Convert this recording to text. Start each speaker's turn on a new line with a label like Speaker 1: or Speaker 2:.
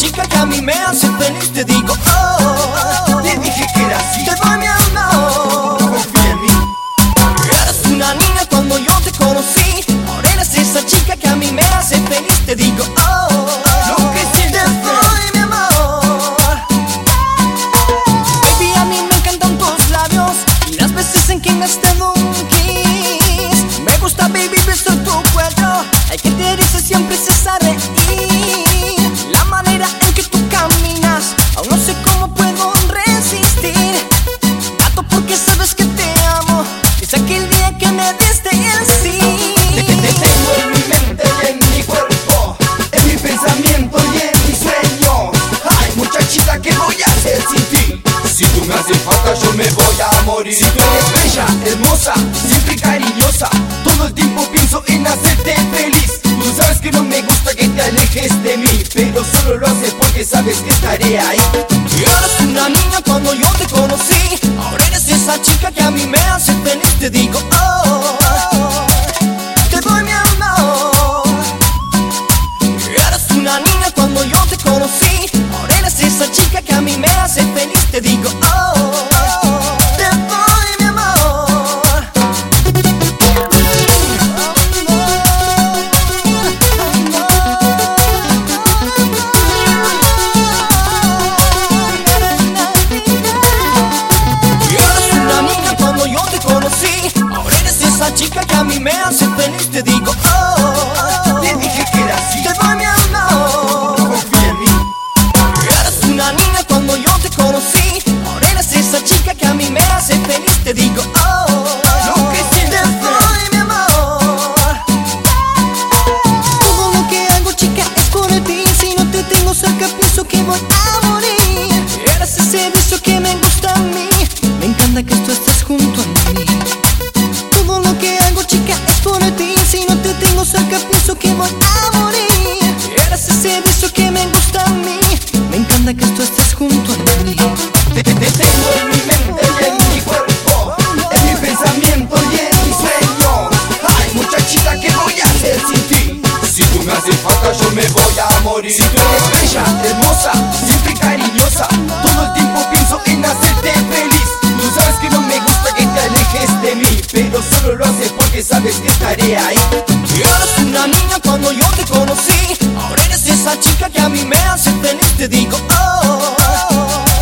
Speaker 1: chica que a mí me hace feliz. Te digo, oh,
Speaker 2: te dije que era así.
Speaker 1: te doy mi amor.
Speaker 2: Confía en mí.
Speaker 1: Eras una niña cuando yo te conocí. Ahora eres esa chica que a mí me hace feliz. Te digo, oh,
Speaker 2: Lo que sientes,
Speaker 1: te doy mi amor. Baby, a mí me encantan tus labios y las veces en que me has dado un kiss. Me gusta, baby, besar tu cuello. El que te dice siempre se sabe reír. La manera en que tú caminas, aún no sé cómo puedo resistir. Tanto porque sabes que te amo. Es aquel día que me diste el sí.
Speaker 2: Te tengo en mi mente y en mi cuerpo, en mi pensamiento y en mis sueños. Ay, muchachita, ¿qué voy a hacer sin ti? Si tú me haces falta yo me voy a morir. Si tú eres bella, hermosa, siempre cariñosa, todo el tiempo pienso en hacerte feliz. Tú sabes que no me gusta que te alejes de mí, pero solo lo haces porque sabes que estaré ahí.
Speaker 1: Y eras una niña cuando yo te conocí. Ahora eres esa chica que a mí me hace feliz. Te digo, oh, te doy mi amor. Eras una niña cuando yo te conocí. Ahora eres esa chica que a mí me hace feliz. Te digo, oh, te doy mi amor. Y eres una niña cuando yo te conocí. Ahora eres esa chica que a mí me hace feliz. Te digo, oh,
Speaker 2: Te dije que era así.
Speaker 1: te doy mi amor.
Speaker 2: Confía en mí.
Speaker 1: Eras una niña cuando yo te conocí. Ahora eres esa chica que a mí me hace feliz. Te digo, oh,
Speaker 2: Lo que sientes,
Speaker 1: te doy mi amor. Todo lo que hago, chica, es por ti. Si no te tengo cerca pienso que voy a morir. Eres ese beso que me gusta a mí. Me encanta que tú estés junto a mí. Todo lo que hago, chica, es por ti. Si no te tengo cerca pienso que voy a morir. Eres ese beso que me gusta a mí. Me encanta que tú estés junto a mí.
Speaker 2: Te tengo en mi mente y en mi cuerpo, en mi pensamiento y en mis sueños. Ay, muchachita, ¿qué voy a hacer sin ti? Si tú me haces falta yo me voy a morir. Si tú eres bella, hermosa, siempre cariñosa, todo el tiempo pienso en hacerte feliz. Tú sabes que no me gusta que te alejes de mí, pero solo lo haces porque sabes que estaré ahí.
Speaker 1: Y eras una niña cuando yo te conocí. Ahora eres esa chica que a mí me hace feliz. Te digo, oh,